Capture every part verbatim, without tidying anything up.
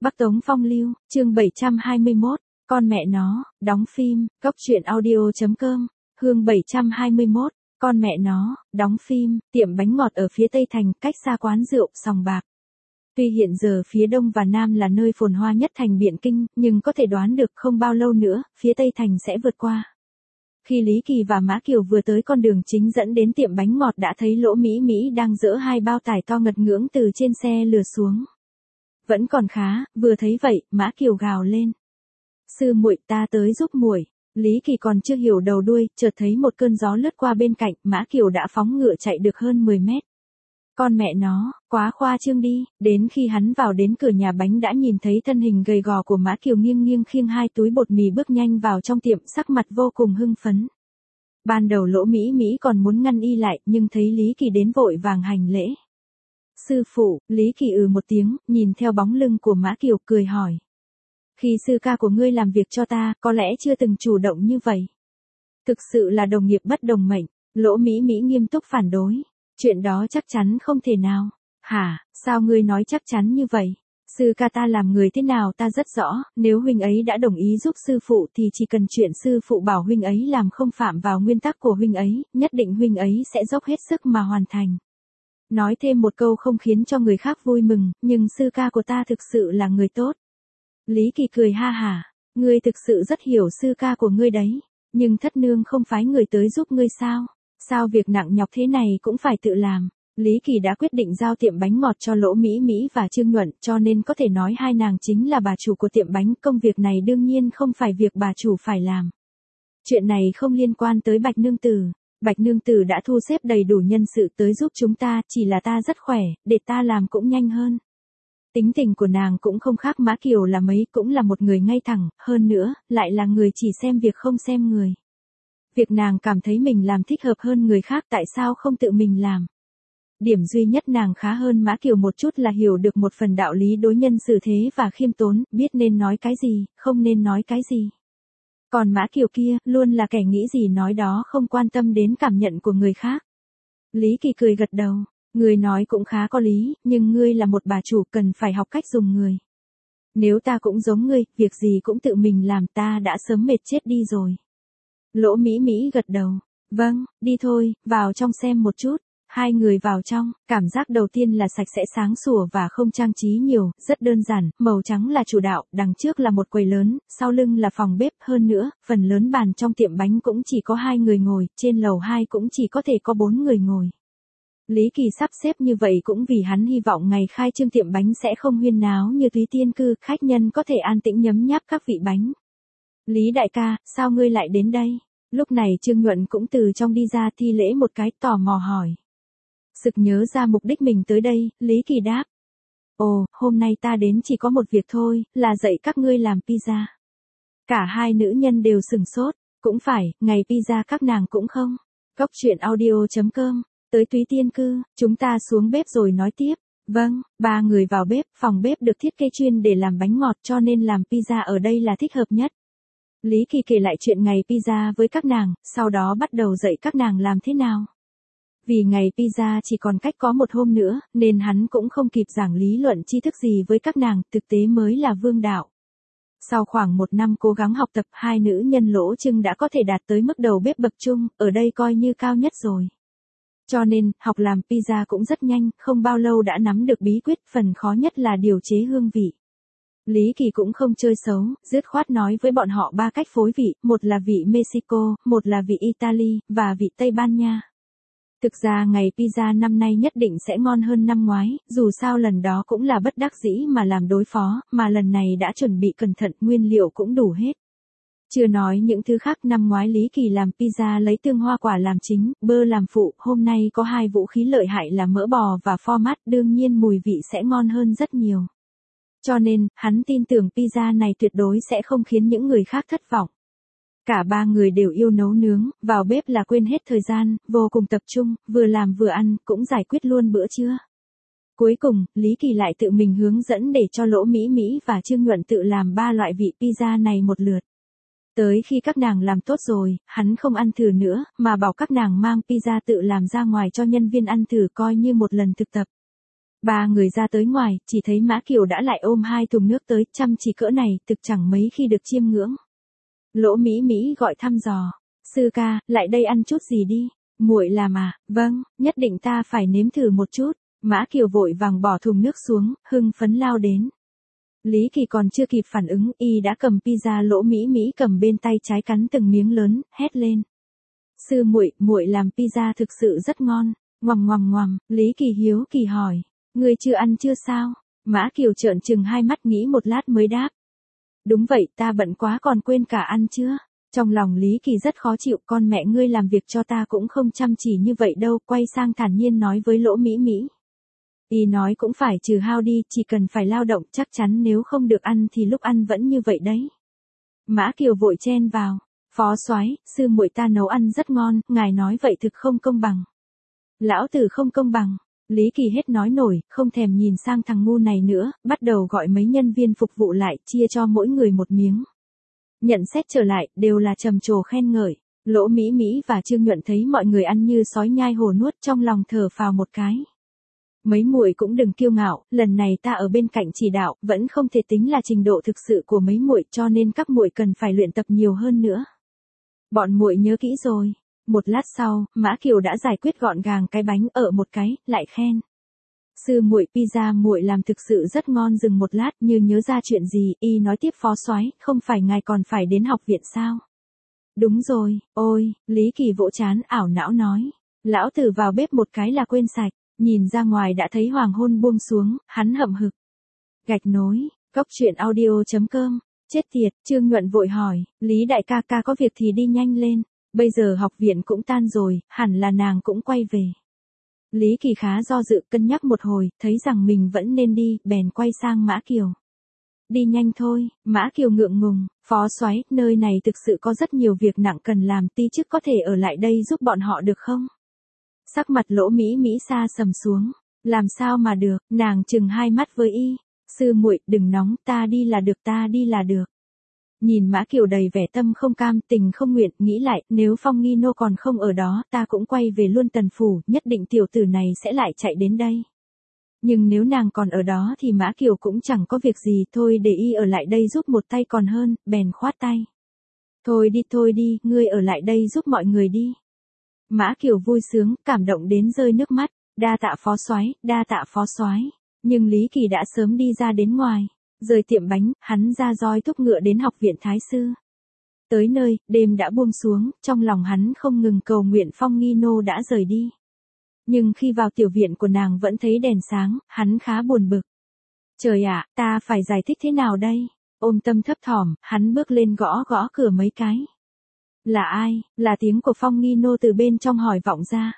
Bắc Tống Phong Lưu, chương bảy trăm hai mươi mốt, con mẹ nó, đóng phim, góc truyện audio.com, hương bảy trăm hai mươi mốt, con mẹ nó, đóng phim, tiệm bánh ngọt ở phía Tây Thành, cách xa quán rượu, sòng bạc. Tuy hiện giờ phía Đông và Nam là nơi phồn hoa nhất thành Biện Kinh, nhưng có thể đoán được không bao lâu nữa, phía Tây Thành sẽ vượt qua. Khi Lý Kỳ và Mã Kiều vừa tới con đường chính dẫn đến tiệm bánh ngọt đã thấy Lỗ Mỹ Mỹ đang dỡ hai bao tải to ngật ngưỡng từ trên xe lừa xuống. Vẫn còn khá, vừa thấy vậy, Mã Kiều gào lên. Sư muội, ta tới giúp muội. Lý Kỳ còn chưa hiểu đầu đuôi, chợt thấy một cơn gió lướt qua bên cạnh, Mã Kiều đã phóng ngựa chạy được hơn mười mét. Con mẹ nó, quá khoa trương đi, đến khi hắn vào đến cửa nhà bánh đã nhìn thấy thân hình gầy gò của Mã Kiều nghiêng nghiêng khiêng hai túi bột mì bước nhanh vào trong tiệm, sắc mặt vô cùng hưng phấn. Ban đầu Lỗ Mỹ Mỹ còn muốn ngăn y lại, nhưng thấy Lý Kỳ đến vội vàng hành lễ. Sư phụ, Lý Kỳ ừ một tiếng, nhìn theo bóng lưng của Mã Kiều cười hỏi. Khi sư ca của ngươi làm việc cho ta, có lẽ chưa từng chủ động như vậy. Thực sự là đồng nghiệp bất đồng mệnh, Lỗ Mỹ Mỹ nghiêm túc phản đối. Chuyện đó chắc chắn không thể nào. Hả, sao ngươi nói chắc chắn như vậy? Sư ca ta làm người thế nào ta rất rõ, nếu huynh ấy đã đồng ý giúp sư phụ thì chỉ cần chuyện sư phụ bảo huynh ấy làm không phạm vào nguyên tắc của huynh ấy, nhất định huynh ấy sẽ dốc hết sức mà hoàn thành. Nói thêm một câu không khiến cho người khác vui mừng, nhưng sư ca của ta thực sự là người tốt. Lý Kỳ cười ha hả, ngươi thực sự rất hiểu sư ca của ngươi đấy, nhưng thất nương không phái người tới giúp ngươi sao? Sao việc nặng nhọc thế này cũng phải tự làm? Lý Kỳ đã quyết định giao tiệm bánh ngọt cho Lỗ Mỹ Mỹ và Trương Nhuận, cho nên có thể nói hai nàng chính là bà chủ của tiệm bánh, công việc này đương nhiên không phải việc bà chủ phải làm. Chuyện này không liên quan tới Bạch Nương Tử. Bạch Nương Tử đã thu xếp đầy đủ nhân sự tới giúp chúng ta, chỉ là ta rất khỏe, để ta làm cũng nhanh hơn. Tính tình của nàng cũng không khác Mã Kiều là mấy, cũng là một người ngay thẳng, hơn nữa, lại là người chỉ xem việc không xem người. Việc nàng cảm thấy mình làm thích hợp hơn người khác, tại sao không tự mình làm. Điểm duy nhất nàng khá hơn Mã Kiều một chút là hiểu được một phần đạo lý đối nhân xử thế và khiêm tốn, biết nên nói cái gì, không nên nói cái gì. Còn Mã Kiều kia, luôn là kẻ nghĩ gì nói đó, không quan tâm đến cảm nhận của người khác. Lý Kỳ cười gật đầu, ngươi nói cũng khá có lý, nhưng ngươi là một bà chủ cần phải học cách dùng người. Nếu ta cũng giống ngươi, việc gì cũng tự mình làm, ta đã sớm mệt chết đi rồi. Lỗ Mỹ Mỹ gật đầu, vâng, đi thôi, vào trong xem một chút. Hai người vào trong, cảm giác đầu tiên là sạch sẽ sáng sủa và không trang trí nhiều, rất đơn giản, màu trắng là chủ đạo, đằng trước là một quầy lớn, sau lưng là phòng bếp, hơn nữa, phần lớn bàn trong tiệm bánh cũng chỉ có hai người ngồi, trên lầu hai cũng chỉ có thể có bốn người ngồi. Lý Kỳ sắp xếp như vậy cũng vì hắn hy vọng ngày khai trương tiệm bánh sẽ không huyên náo như Túy Tiên Cư, khách nhân có thể an tĩnh nhấm nháp các vị bánh. Lý đại ca, sao ngươi lại đến đây? Lúc này Trương Nhuận cũng từ trong đi ra, thi lễ một cái, tò mò hỏi. Sực nhớ ra mục đích mình tới đây, Lý Kỳ đáp. Ồ, hôm nay ta đến chỉ có một việc thôi, là dạy các ngươi làm pizza. Cả hai nữ nhân đều sừng sốt, cũng phải, ngày pizza các nàng cũng không. Góc truyện audio.com, tới Túy Tiên Cư, chúng ta xuống bếp rồi nói tiếp. Vâng, ba người vào bếp, phòng bếp được thiết kế chuyên để làm bánh ngọt cho nên làm pizza ở đây là thích hợp nhất. Lý Kỳ kể lại chuyện ngày pizza với các nàng, sau đó bắt đầu dạy các nàng làm thế nào. Vì ngày pizza chỉ còn cách có một hôm nữa, nên hắn cũng không kịp giảng lý luận tri thức gì với các nàng, thực tế mới là vương đạo. Sau khoảng một năm cố gắng học tập, hai nữ nhân Lỗ Trưng đã có thể đạt tới mức đầu bếp bậc trung, ở đây coi như cao nhất rồi. Cho nên, học làm pizza cũng rất nhanh, không bao lâu đã nắm được bí quyết, phần khó nhất là điều chế hương vị. Lý Kỳ cũng không chơi xấu, dứt khoát nói với bọn họ ba cách phối vị, một là vị Mexico, một là vị Italy, và vị Tây Ban Nha. Thực ra ngày pizza năm nay nhất định sẽ ngon hơn năm ngoái, dù sao lần đó cũng là bất đắc dĩ mà làm đối phó, mà lần này đã chuẩn bị cẩn thận, nguyên liệu cũng đủ hết. Chưa nói những thứ khác, năm ngoái Lý Kỳ làm pizza lấy tương hoa quả làm chính, bơ làm phụ, hôm nay có hai vũ khí lợi hại là mỡ bò và format, đương nhiên mùi vị sẽ ngon hơn rất nhiều. Cho nên, hắn tin tưởng pizza này tuyệt đối sẽ không khiến những người khác thất vọng. Cả ba người đều yêu nấu nướng, vào bếp là quên hết thời gian, vô cùng tập trung, vừa làm vừa ăn, cũng giải quyết luôn bữa trưa. Cuối cùng, Lý Kỳ lại tự mình hướng dẫn để cho Lỗ Mỹ Mỹ và Trương Nhuận tự làm ba loại vị pizza này một lượt. Tới khi các nàng làm tốt rồi, hắn không ăn thử nữa, mà bảo các nàng mang pizza tự làm ra ngoài cho nhân viên ăn thử coi như một lần thực tập. Ba người ra tới ngoài, chỉ thấy Mã Kiều đã lại ôm hai thùng nước tới, chăm chỉ cỡ này, thực chẳng mấy khi được chiêm ngưỡng. Lỗ Mỹ Mỹ gọi thăm dò, sư ca, lại đây ăn chút gì đi, muội làm à, vâng, nhất định ta phải nếm thử một chút. Mã Kiều vội vàng bỏ thùng nước xuống, hưng phấn lao đến. Lý Kỳ còn chưa kịp phản ứng, y đã cầm pizza, Lỗ Mỹ Mỹ cầm bên tay trái cắn từng miếng lớn, hét lên. Sư muội, muội làm pizza thực sự rất ngon, ngoằm ngoằm ngoằm. Lý Kỳ hiếu kỳ hỏi, ngươi chưa ăn chưa sao? Mã Kiều trợn trừng hai mắt nghĩ một lát mới đáp. Đúng vậy, ta bận quá còn quên cả ăn chưa. Trong lòng Lý Kỳ rất khó chịu, con mẹ ngươi làm việc cho ta cũng không chăm chỉ như vậy đâu, quay sang thản nhiên nói với Lỗ Mỹ Mỹ. Y nói cũng phải trừ hao đi, chỉ cần phải lao động, chắc chắn nếu không được ăn thì lúc ăn vẫn như vậy đấy. Mã Kiều vội chen vào, phó soái, sư muội ta nấu ăn rất ngon, ngài nói vậy thực không công bằng. Lão tử không công bằng. Lý Kỳ hết nói nổi, không thèm nhìn sang thằng ngu này nữa, bắt đầu gọi mấy nhân viên phục vụ lại, chia cho mỗi người một miếng. Nhận xét trở lại, đều là trầm trồ khen ngợi. Lỗ Mỹ Mỹ và Trương Nhuận thấy mọi người ăn như sói nhai hổ nuốt, trong lòng thở phào một cái. Mấy muội cũng đừng kiêu ngạo, lần này ta ở bên cạnh chỉ đạo, vẫn không thể tính là trình độ thực sự của mấy muội, cho nên các muội cần phải luyện tập nhiều hơn nữa. Bọn muội nhớ kỹ rồi. Một lát sau, Mã Kiều đã giải quyết gọn gàng cái bánh, ở một cái, lại khen. Sư muội, pizza muội làm thực sự rất ngon. Dừng một lát, như nhớ ra chuyện gì, y nói tiếp, phó soái, không phải ngài còn phải đến học viện sao? Đúng rồi, ôi, Lý Kỳ vỗ chán, ảo não nói. Lão tử vào bếp một cái là quên sạch, nhìn ra ngoài đã thấy hoàng hôn buông xuống, hắn hậm hực. Gạch nối, cốc truyện audio chấm com, chết tiệt, Trương Nhuận vội hỏi, Lý đại ca ca có việc thì đi nhanh lên. Bây giờ học viện cũng tan rồi, hẳn là nàng cũng quay về. Lý Kỳ khá do dự, cân nhắc một hồi, thấy rằng mình vẫn nên đi, bèn quay sang Mã Kiều. Đi nhanh thôi. Mã Kiều ngượng ngùng, phó soái, nơi này thực sự có rất nhiều việc nặng cần làm, tí chức có thể ở lại đây giúp bọn họ được không? Sắc mặt Lỗ Mỹ Mỹ xa sầm xuống, làm sao mà được, nàng chừng hai mắt với y. Sư muội, đừng nóng, ta đi là được, ta đi là được. Nhìn Mã Kiều đầy vẻ tâm không cam, tình không nguyện, nghĩ lại, nếu Phong Nghi Nô còn không ở đó, ta cũng quay về luôn Tần Phủ, nhất định tiểu tử này sẽ lại chạy đến đây. Nhưng nếu nàng còn ở đó thì Mã Kiều cũng chẳng có việc gì, thôi để y ở lại đây giúp một tay còn hơn, bèn khoát tay. Thôi đi thôi đi, ngươi ở lại đây giúp mọi người đi. Mã Kiều vui sướng, cảm động đến rơi nước mắt, đa tạ phó soái, đa tạ phó soái. Nhưng Lý Kỳ đã sớm đi ra đến ngoài. Rời tiệm bánh, hắn ra roi thúc ngựa đến học viện Thái Sư. Tới nơi, đêm đã buông xuống, trong lòng hắn không ngừng cầu nguyện Phong Nghi Nô đã rời đi. Nhưng khi vào tiểu viện của nàng vẫn thấy đèn sáng, hắn khá buồn bực. Trời ạ, ta phải giải thích thế nào đây? Ôm tâm thấp thỏm, hắn bước lên gõ gõ cửa mấy cái. Là ai? Là tiếng của Phong Nghi Nô từ bên trong hỏi vọng ra.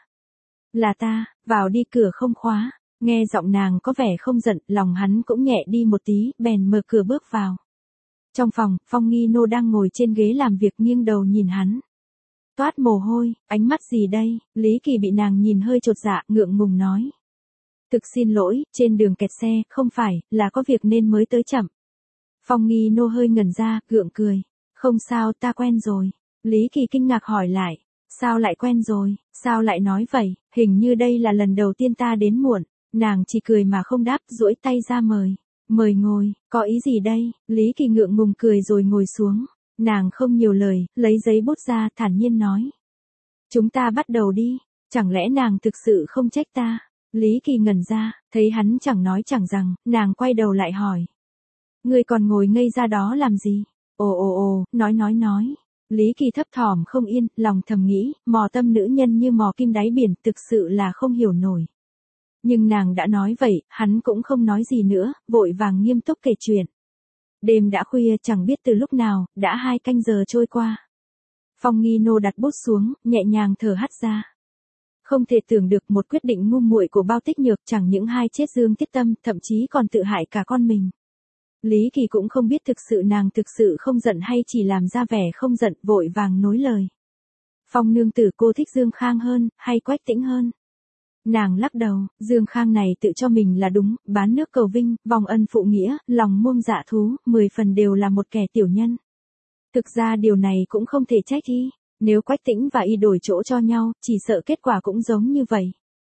Là ta, vào đi, cửa không khóa. Nghe giọng nàng có vẻ không giận, lòng hắn cũng nhẹ đi một tí, bèn mở cửa bước vào. Trong phòng, Phong Nghi Nô đang ngồi trên ghế làm việc nghiêng đầu nhìn hắn. Toát mồ hôi, ánh mắt gì đây? Lý Kỳ bị nàng nhìn hơi chột dạ, ngượng ngùng nói. Thực xin lỗi, trên đường kẹt xe, không phải, là có việc nên mới tới chậm. Phong Nghi Nô hơi ngẩn ra, gượng cười. Không sao, ta quen rồi. Lý Kỳ kinh ngạc hỏi lại. Sao lại quen rồi, sao lại nói vậy, hình như đây là lần đầu tiên ta đến muộn. Nàng chỉ cười mà không đáp, duỗi tay ra mời. Mời ngồi, có ý gì đây? Lý Kỳ ngượng ngùng cười rồi ngồi xuống. Nàng không nhiều lời, lấy giấy bút ra, thản nhiên nói. Chúng ta bắt đầu đi, chẳng lẽ nàng thực sự không trách ta? Lý Kỳ ngẩn ra, thấy hắn chẳng nói chẳng rằng, nàng quay đầu lại hỏi. Ngươi còn ngồi ngây ra đó làm gì? Ồ ồ ồ, nói nói nói. Lý Kỳ thấp thỏm không yên, lòng thầm nghĩ, mò tâm nữ nhân như mò kim đáy biển, thực sự là không hiểu nổi. Nhưng nàng đã nói vậy, hắn cũng không nói gì nữa, vội vàng nghiêm túc kể chuyện. Đêm đã khuya, chẳng biết từ lúc nào, đã hai canh giờ trôi qua. Phong Nghi Nô đặt bút xuống, nhẹ nhàng thở hắt ra. Không thể tưởng được một quyết định ngu muội của Bao Tích Nhược, chẳng những hai chết dương tiết tâm, thậm chí còn tự hại cả con mình. Lý Kỳ cũng không biết thực sự nàng thực sự không giận hay chỉ làm ra vẻ không giận, vội vàng nối lời. Phong nương tử, cô thích Dương Khang hơn, hay Quách Tĩnh hơn? Nàng lắc đầu, Dương Khang này tự cho mình là đúng, bán nước cầu vinh, vòng ân phụ nghĩa, lòng muông dạ thú, mười phần đều là một kẻ tiểu nhân. Thực ra điều này cũng không thể trách y, nếu Quách Tĩnh và y đổi chỗ cho nhau, chỉ sợ kết quả cũng giống như vậy.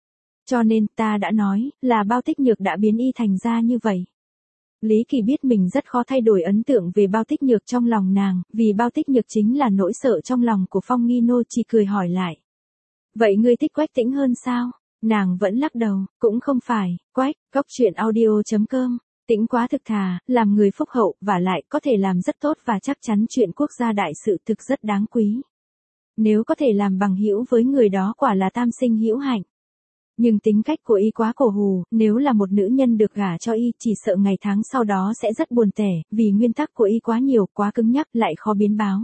Cho nên ta đã nói, là Bao Tích Nhược đã biến y thành ra như vậy. Lý Kỳ biết mình rất khó thay đổi ấn tượng về Bao Tích Nhược trong lòng nàng, vì Bao Tích Nhược chính là nỗi sợ trong lòng của Phong Nghi Nô, chỉ cười hỏi lại. Vậy ngươi thích Quách Tĩnh hơn sao? Nàng vẫn lắc đầu, cũng không phải. Quách, góc truyện audio chấm com. Tĩnh quá thực thà, làm người phúc hậu, và lại có thể làm rất tốt và chắc chắn chuyện quốc gia đại sự thực rất đáng quý. Nếu có thể làm bằng hữu với người đó quả là tam sinh hữu hạnh. Nhưng tính cách của y quá cổ hù, nếu là một nữ nhân được gả cho y, chỉ sợ ngày tháng sau đó sẽ rất buồn tẻ, vì nguyên tắc của y quá nhiều, quá cứng nhắc, lại khó biến báo.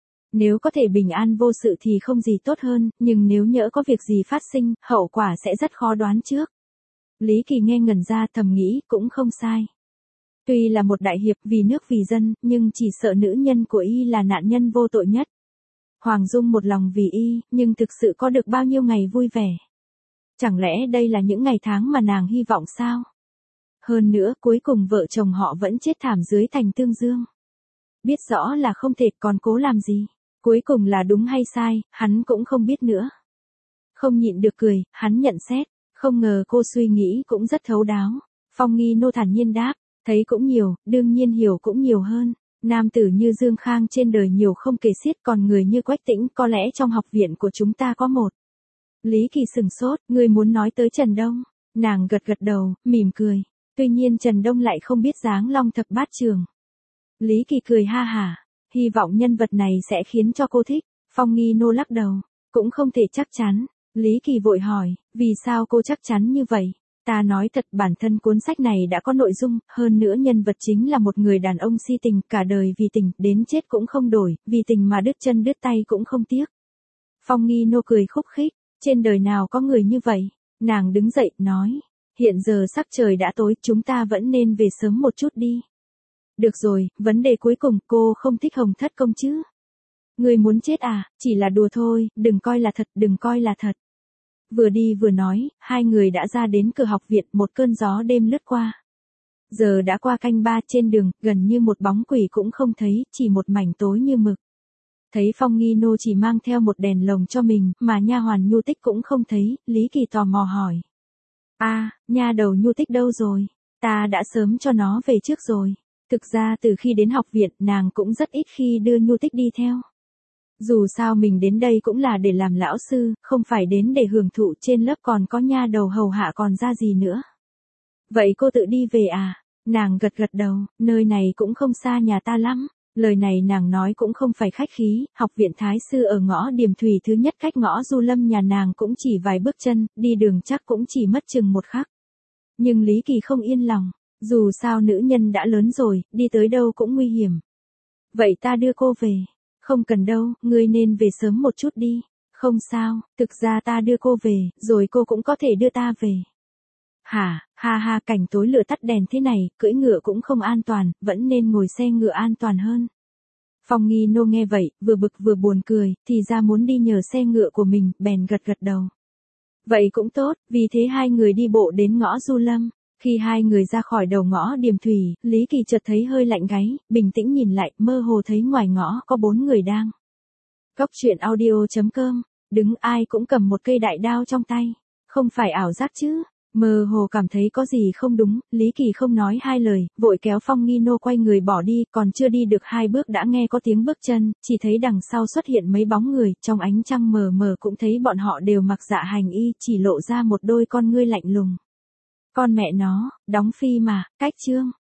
Nếu có thể bình an vô sự thì không gì tốt hơn, nhưng nếu nhỡ có việc gì phát sinh, hậu quả sẽ rất khó đoán trước. Lý Kỳ nghe ngẩn ra, thầm nghĩ, cũng không sai. Tuy là một đại hiệp vì nước vì dân, nhưng chỉ sợ nữ nhân của y là nạn nhân vô tội nhất. Hoàng Dung một lòng vì y, nhưng thực sự có được bao nhiêu ngày vui vẻ. Chẳng lẽ đây là những ngày tháng mà nàng hy vọng sao? Hơn nữa, cuối cùng vợ chồng họ vẫn chết thảm dưới thành Tương Dương. Biết rõ là không thể, còn cố làm gì? Cuối cùng là đúng hay sai, hắn cũng không biết nữa. Không nhịn được cười, hắn nhận xét, không ngờ cô suy nghĩ cũng rất thấu đáo. Phong Nghi Nô thản nhiên đáp, thấy cũng nhiều, đương nhiên hiểu cũng nhiều hơn. Nam tử như Dương Khang trên đời nhiều không kể xiết, còn người như Quách Tĩnh có lẽ trong học viện của chúng ta có một. Lý Kỳ sừng sốt, ngươi muốn nói tới Trần Đông. Nàng gật gật đầu, mỉm cười. Tuy nhiên Trần Đông lại không biết dáng Long Thập Bát Trường. Lý Kỳ cười ha hả, hy vọng nhân vật này sẽ khiến cho cô thích. Phong Nghi Nô lắc đầu, cũng không thể chắc chắn. Lý Kỳ vội hỏi, vì sao cô chắc chắn như vậy? Ta nói thật, bản thân cuốn sách này đã có nội dung, hơn nữa nhân vật chính là một người đàn ông si tình, cả đời vì tình, đến chết cũng không đổi, vì tình mà đứt chân đứt tay cũng không tiếc. Phong Nghi Nô cười khúc khích, trên đời nào có người như vậy? Nàng đứng dậy, nói, hiện giờ sắc trời đã tối, chúng ta vẫn nên về sớm một chút đi. Được rồi, vấn đề cuối cùng, cô không thích Hồng Thất Công chứ? Người muốn chết à, chỉ là đùa thôi, đừng coi là thật, đừng coi là thật. Vừa đi vừa nói, hai người đã ra đến cửa học viện, một cơn gió đêm lướt qua. Giờ đã qua canh ba, trên đường, gần như một bóng quỷ cũng không thấy, chỉ một mảnh tối như mực. Thấy Phong Nghi Nô chỉ mang theo một đèn lồng cho mình, mà nha hoàn Nhu Tích cũng không thấy, Lý Kỳ tò mò hỏi. A, nha đầu Nhu Tích đâu rồi? Ta đã sớm cho nó về trước rồi. Thực ra từ khi đến học viện, nàng cũng rất ít khi đưa Nhu Tích đi theo. Dù sao mình đến đây cũng là để làm lão sư, không phải đến để hưởng thụ, trên lớp còn có nha đầu hầu hạ còn ra gì nữa. Vậy cô tự đi về à? Nàng gật gật đầu, nơi này cũng không xa nhà ta lắm. Lời này nàng nói cũng không phải khách khí, học viện Thái Sư ở ngõ Điềm Thủy thứ nhất cách ngõ Du Lâm nhà nàng cũng chỉ vài bước chân, đi đường chắc cũng chỉ mất chừng một khắc. Nhưng Lý Kỳ không yên lòng, dù sao nữ nhân đã lớn rồi, đi tới đâu cũng nguy hiểm. Vậy ta đưa cô về. Không cần đâu, ngươi nên về sớm một chút đi. Không sao, thực ra ta đưa cô về, rồi cô cũng có thể đưa ta về. Hả, ha ha, cảnh tối lửa tắt đèn thế này, cưỡi ngựa cũng không an toàn, vẫn nên ngồi xe ngựa an toàn hơn. Phong Nghi Nô nghe vậy, vừa bực vừa buồn cười, thì ra muốn đi nhờ xe ngựa của mình, bèn gật gật đầu. Vậy cũng tốt, vì thế hai người đi bộ đến ngõ Du Lâm. Khi hai người ra khỏi đầu ngõ Điềm Thủy, Lý Kỳ chợt thấy hơi lạnh gáy, bình tĩnh nhìn lại, mơ hồ thấy ngoài ngõ có bốn người đang. Góc truyện audio chấm com, đứng ai cũng cầm một cây đại đao trong tay. Không phải ảo giác chứ? Mơ hồ cảm thấy có gì không đúng, Lý Kỳ không nói hai lời, vội kéo Phong Nghi Nô quay người bỏ đi, còn chưa đi được hai bước đã nghe có tiếng bước chân, chỉ thấy đằng sau xuất hiện mấy bóng người, trong ánh trăng mờ mờ cũng thấy bọn họ đều mặc dạ hành y, chỉ lộ ra một đôi con ngươi lạnh lùng. Con mẹ nó, đóng phim mà, cách chương.